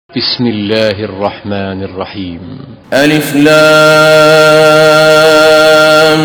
بسم الله الرحمن الرحيم. ألف لام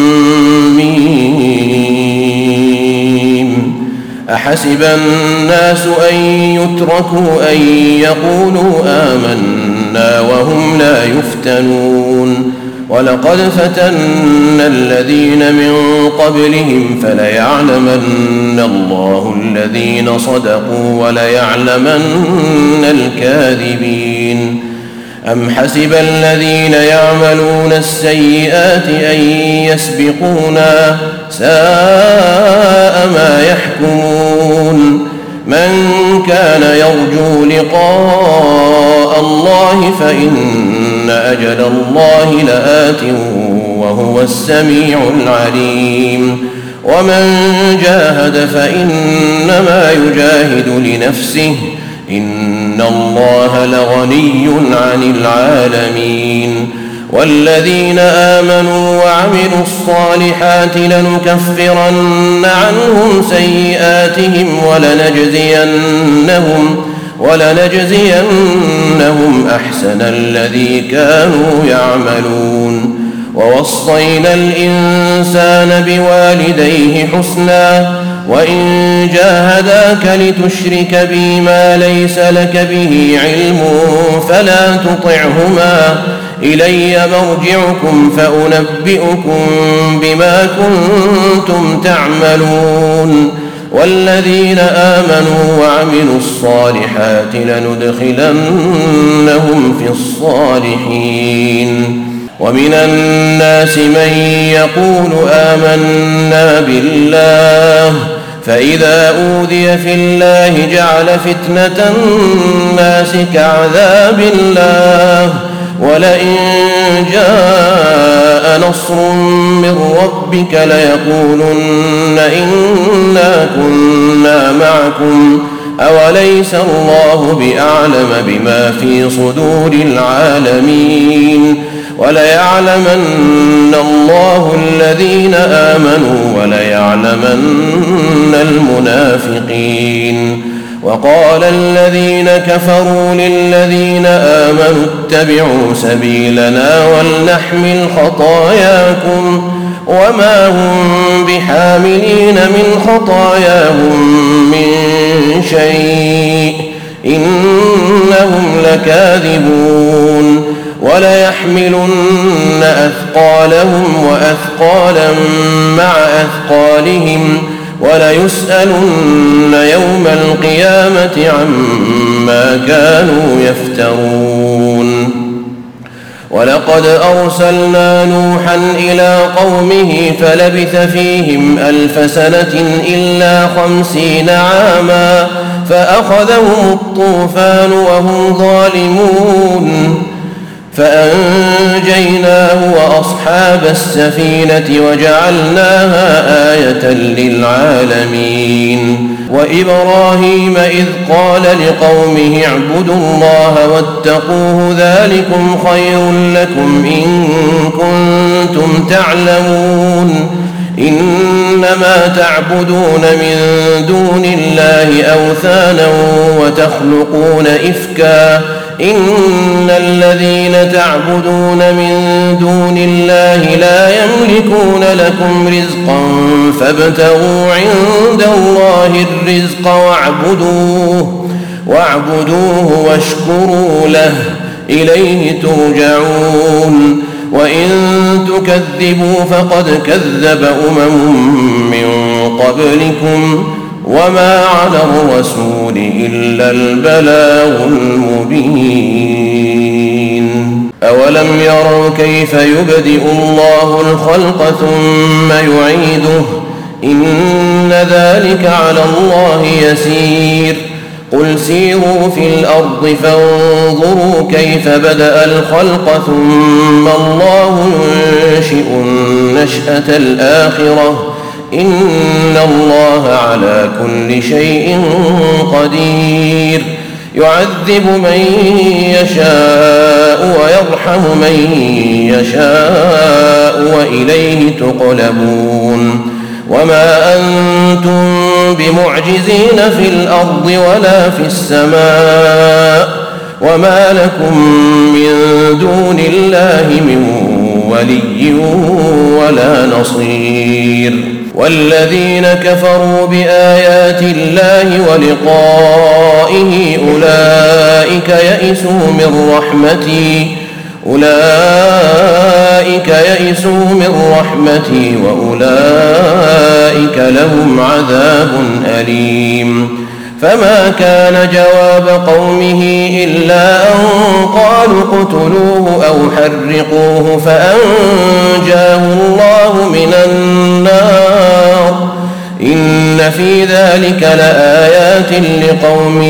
ميم. أحسب الناس أن يتركوا أن يقولوا آمنا وهم لا يفتنون ولقد فتنا الذين من قبلهم فليعلمن الله الذين صدقوا وليعلمن الكاذبين. أم حسب الذين يعملون السيئات أن يسبقونا ساء ما يحكمون. من كان يرجو لقاء الله فإن أجل الله لآت وهو السميع العليم. ومن جاهد فإنما يجاهد لنفسه إن الله لغني عن العالمين. والذين آمنوا وعملوا الصالحات لنكفرن عنهم سيئاتهم ولنجزينهم أحسن الذي كانوا يعملون. ووصينا الإنسان بوالديه حسنا وإن جاهداك لتشرك بي ما ليس لك به علم فلا تطعهما إلي مرجعكم فأنبئكم بما كنتم تعملون. والذين آمنوا وعملوا الصالحات لندخلنهم في الصالحين. ومن الناس من يقول آمنا بالله فإذا أوذي في الله جعل فتنة الناس كعذاب الله ولئن جاء نصر من ربك ليقولن إنا كنا معكم أوليس الله بأعلم بما في صدور العالمين. وليعلمن الله الذين آمنوا وليعلمن المنافقين. وقال الذين كفروا للذين آمنوا اتبعوا سبيلنا ولنحمل خطاياكم وما هم بحاملين من خطاياهم من شيء إنهم لكاذبون. وليحملن أثقالهم وأثقالا مع أثقالهم وليسألن يوم القيامة عما كانوا يفترون. ولقد أرسلنا نوحا إلى قومه فلبث فيهم 1000 سنة إلا 50 عاما فأخذهم الطوفان وهم ظالمون فأنجيناه وأصحاب السفينة وجعلناها آية للعالمين. وإبراهيم إذ قال لقومه اعبدوا الله واتقوه ذلكم خير لكم إن كنتم تعلمون. إنما تعبدون من دون الله أوثانا وتخلقون إفكا إن الذين تعبدون من دون الله لا يملكون لكم رزقا فابتغوا عند الله الرزق واعبدوه واشكروا له إليه ترجعون. وإن تكذبوا فقد كذب من قبلكم وما على الرسول إلا البلاغ المبين. أولم يروا كيف يبدئ الله الخلق ثم يعيده إن ذلك على الله يسير. قل سيروا في الأرض فانظروا كيف بدأ الخلق ثم الله ينشئ النشأة الآخرة إن الله على كل شيء قدير. يعذب من يشاء ويرحم من يشاء وإليه تقلبون. وما أنتم بمعجزين في الأرض ولا في السماء وما لكم من دون الله من ولي ولا نصير والذين كفروا بآيات الله ولقائه أولئك يئسوا من رحمتي وأولئك لهم عذاب أليم فما كان جواب قومه إلا أن قالوا اقتلوه أو حرقوه فأنجاه الله من النار إن في ذلك لآيات لقوم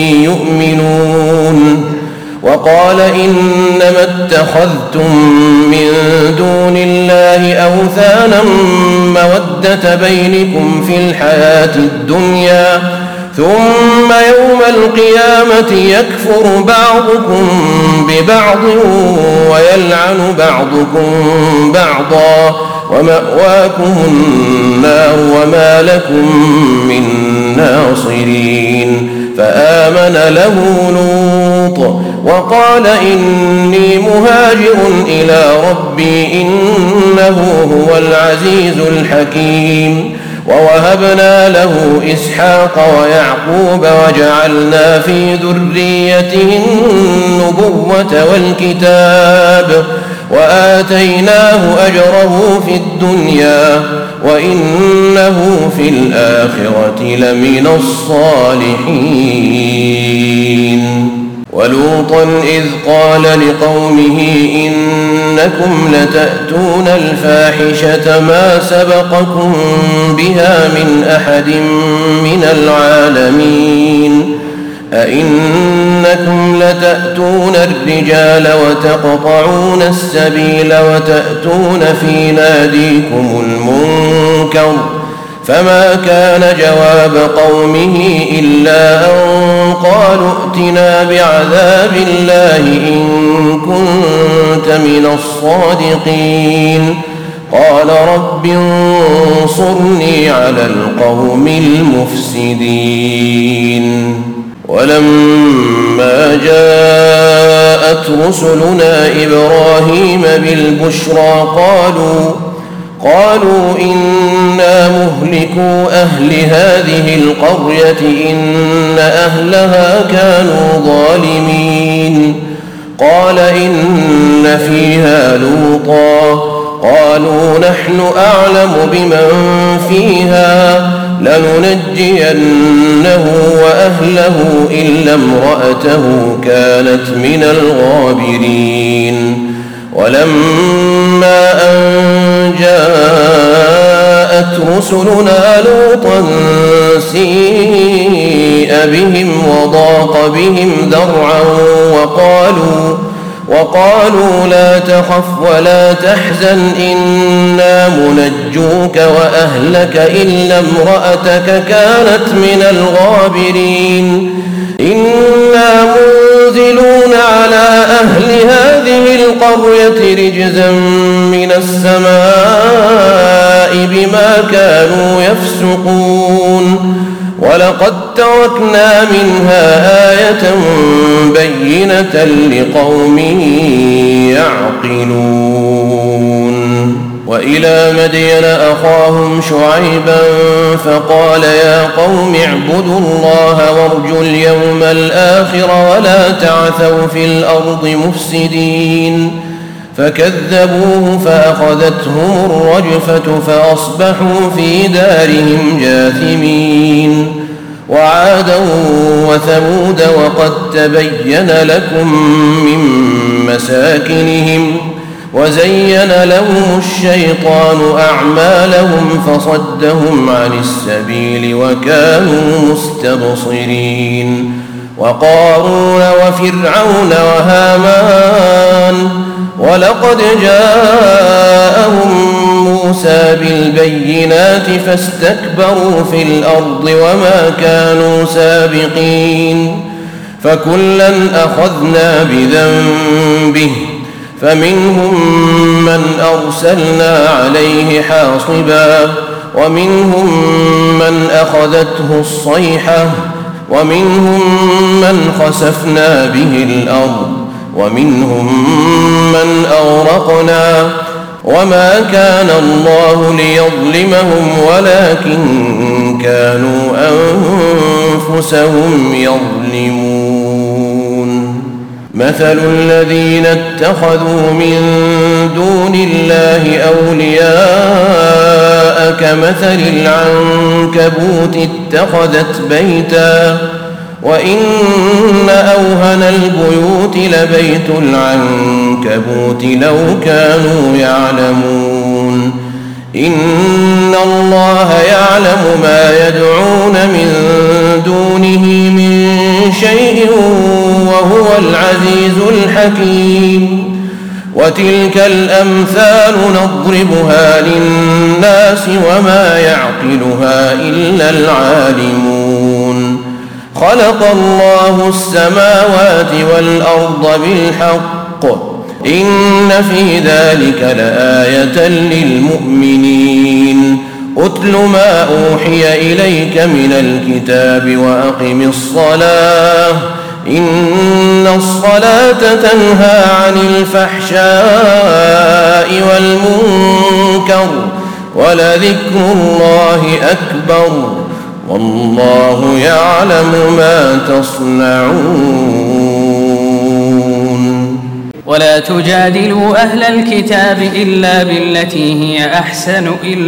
يؤمنون وقال إنما اتخذتم من دون الله أوثانا مودة بينكم في الحياة الدنيا ثم يوم القيامة يكفر بعضكم ببعض ويلعن بعضكم بعضا ومأواكم النار وما لكم من ناصرين فآمن له لوط وقال إني مهاجر إلى ربي إنه هو العزيز الحكيم ووهبنا له إسحاق ويعقوب وجعلنا في ذريته النبوة والكتاب وآتيناه أجره في الدنيا وإنه في الآخرة لمن الصالحين ولوطا إذ قال لقومه إنكم لتأتون الفاحشة ما سبقكم بها من أحد من العالمين أئنكم لتأتون الرجال وتقطعون السبيل وتأتون في ناديكم المنكر فما كان جواب قومه إلا أن قالوا ائتنا بعذاب الله إن كنت من الصادقين قال رب انصرني على القوم المفسدين ولما جاءت رسلنا إبراهيم بالبشرى قالوا إنا مهلكو أهل هذه القرية إن أهلها كانوا ظالمين قال إن فيها لوطا قالوا نحن أعلم بمن فيها لننجينه وأهله إلا امرأته كانت من الغابرين ولما أن جاءت رسلنا لوطا سيء بهم وضاق بهم ذرعا وقالوا لا تخف ولا تحزن إنا منجوك وأهلك إلا امرأتك كانت من الغابرين إنا منزلون على أهل هذه القرية رجزا من السماء بما كانوا يفسقون ولقد تركنا منها آية بينة لقوم يعقلون وإلى مدين أخاهم شعيبا فقال يا قوم اعبدوا الله وارجوا اليوم الآخر ولا تعثوا في الأرض مفسدين فكذبوه فأخذتهم الرجفة فأصبحوا في دارهم جاثمين وعادا وثمود وقد تبين لكم من مساكنهم وزين لهم الشيطان أعمالهم فصدهم عن السبيل وكانوا مستبصرين وقارون وفرعون وهامان ولقد جاءهم موسى بالبينات فاستكبروا في الأرض وما كانوا سابقين فكلا أخذنا بذنبه فمنهم من أرسلنا عليه حاصبا ومنهم من أخذته الصيحة ومنهم من خسفنا به الأرض ومنهم من أغرقنا وما كان الله ليظلمهم ولكن كانوا أنفسهم يظلمون مثل الذين اتخذوا من دون الله أولياء كمثل العنكبوت اتخذت بيتا وإن أوهن البيوت لبيت العنكبوت لو كانوا يعلمون إن الله يعلم ما يدعون من دونه من شيء وهو العزيز الحكيم وتلك الأمثال نضربها للناس وما يعقلها إلا العالمون خلق الله السماوات والأرض بالحق إن في ذلك لآية للمؤمنين أتل ما أوحي إليك من الكتاب وأقم الصلاة إن الصلاة تنهى عن الفحشاء والمنكر ولذكر الله أكبر والله يعلم ما تصنعون ولا تجادلوا أهل الكتاب إلا بالتي هي أحسن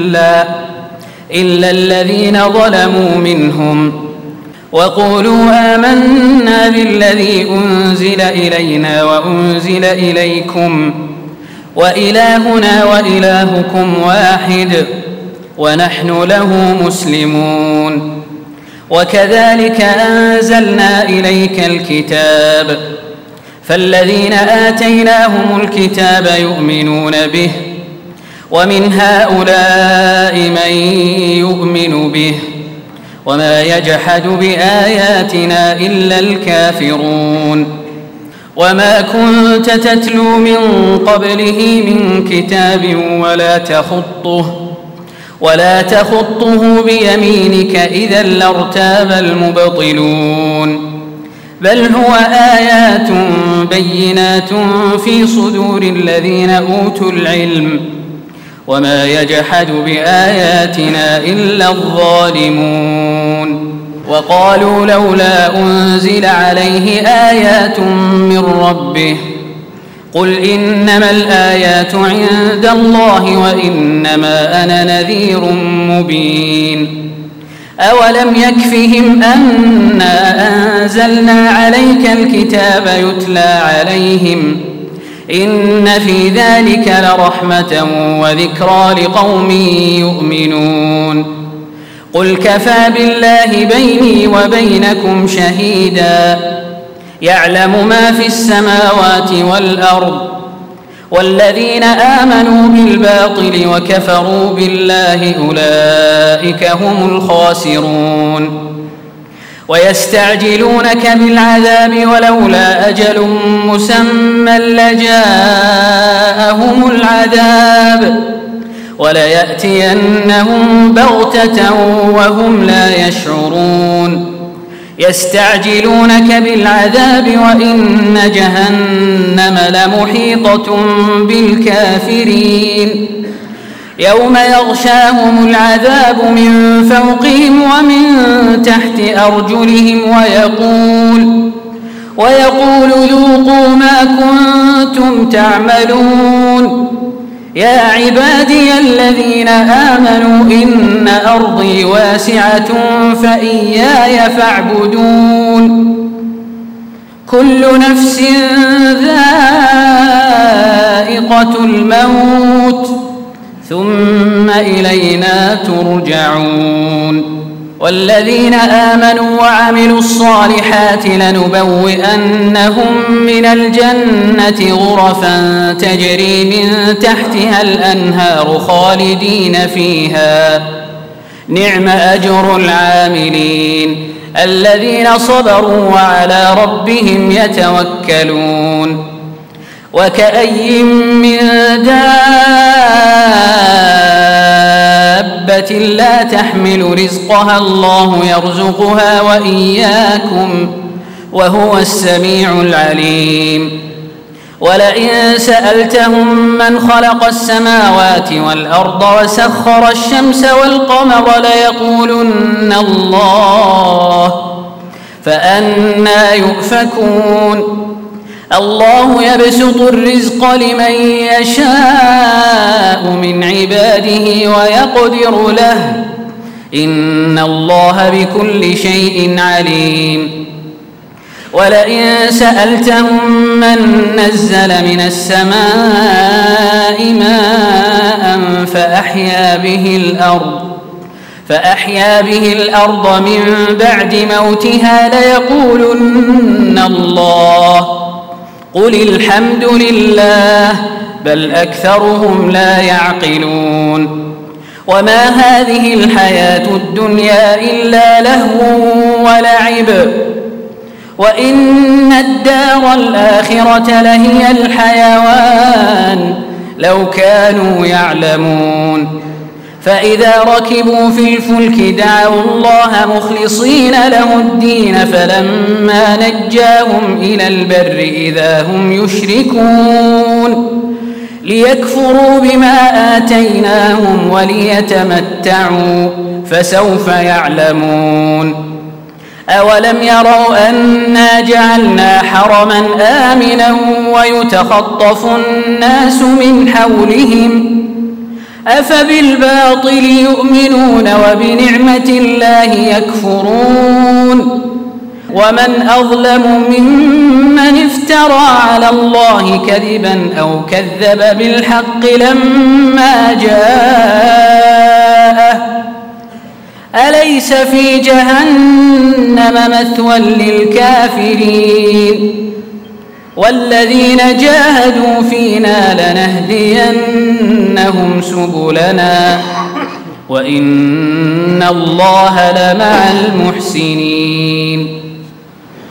إلا الذين ظلموا منهم وقولوا آمنا بالذي أنزل إلينا وأنزل إليكم وإلهنا وإلهكم واحد ونحن له مسلمون وكذلك أنزلنا إليك الكتاب فالذين آتيناهم الكتاب يؤمنون به ومن هؤلاء من يؤمن به وما يجحد بآياتنا إلا الكافرون وما كنت تتلو من قبله من كتاب ولا تخطه بيمينك إذا لارتاب المبطلون بل هو آيات بينات في صدور الذين أوتوا العلم وما يجحد بآياتنا إلا الظالمون وقالوا لولا أنزل عليه آيات من ربه قل إنما الآيات عند الله وإنما أنا نذير مبين أولم يكفهم أنا أنزلنا عليك الكتاب يتلى عليهم إن في ذلك لرحمة وذكرى لقوم يؤمنون قل كفى بالله بيني وبينكم شهيدا يعلم ما في السماوات والأرض والذين آمنوا بالباطل وكفروا بالله أولئك هم الخاسرون ويستعجلونك بالعذاب ولولا أجل مسمى لجاءهم العذاب وليأتينهم بغتة وهم لا يشعرون يستعجلونك بالعذاب وإن جهنم لمحيطة بالكافرين يوم يغشاهم العذاب من فوقهم ومن تحت أرجلهم ويقول ذوقوا ما كنتم تعملون يا عبادي الذين آمنوا إن أرضي واسعة فإياي فاعبدون كل نفس ذائقة الموت ثم إلينا ترجعون والذين آمنوا وعملوا الصالحات لنبوئنهم من الجنة غرفا تجري من تحتها الأنهار خالدين فيها نعم أجر العاملين الذين صبروا وعلى ربهم يتوكلون وكأي من دابة دابة لا تحمل رزقها الله يرزقها وإياكم وهو السميع العليم. ولئن سألتهم من خلق السماوات والأرض وسخر الشمس والقمر ليقولن الله فأنى يؤفكون. الله يبسط الرزق لمن يشاء من عباده ويقدر له إن الله بكل شيء عليم. ولئن سألتهم من نزل من السماء ماء فأحيا به الأرض من بعد موتها ليقولن الله قل الحمد لله بل أكثرهم لا يعقلون. وما هذه الحياة الدنيا إلا لهو ولعب وإن الدار الآخرة لهي الحيوان لو كانوا يعلمون. فإذا ركبوا في الفلك دعوا الله مخلصين له الدين فلما نجاهم إلى البر إذا هم يشركون ليكفروا بما آتيناهم وليتمتعوا فسوف يعلمون. أولم يروا أنا جعلنا حرما آمنا ويتخطف الناس من حولهم أفبالباطل يؤمنون وبنعمة الله يكفرون. ومن أظلم ممن افترى على الله كذبا أو كذب بالحق لما جاءه أليس في جهنم مثوى للكافرين. والذين جاهدوا فينا لنهدينهم سبلنا وإن الله لمع المحسنين.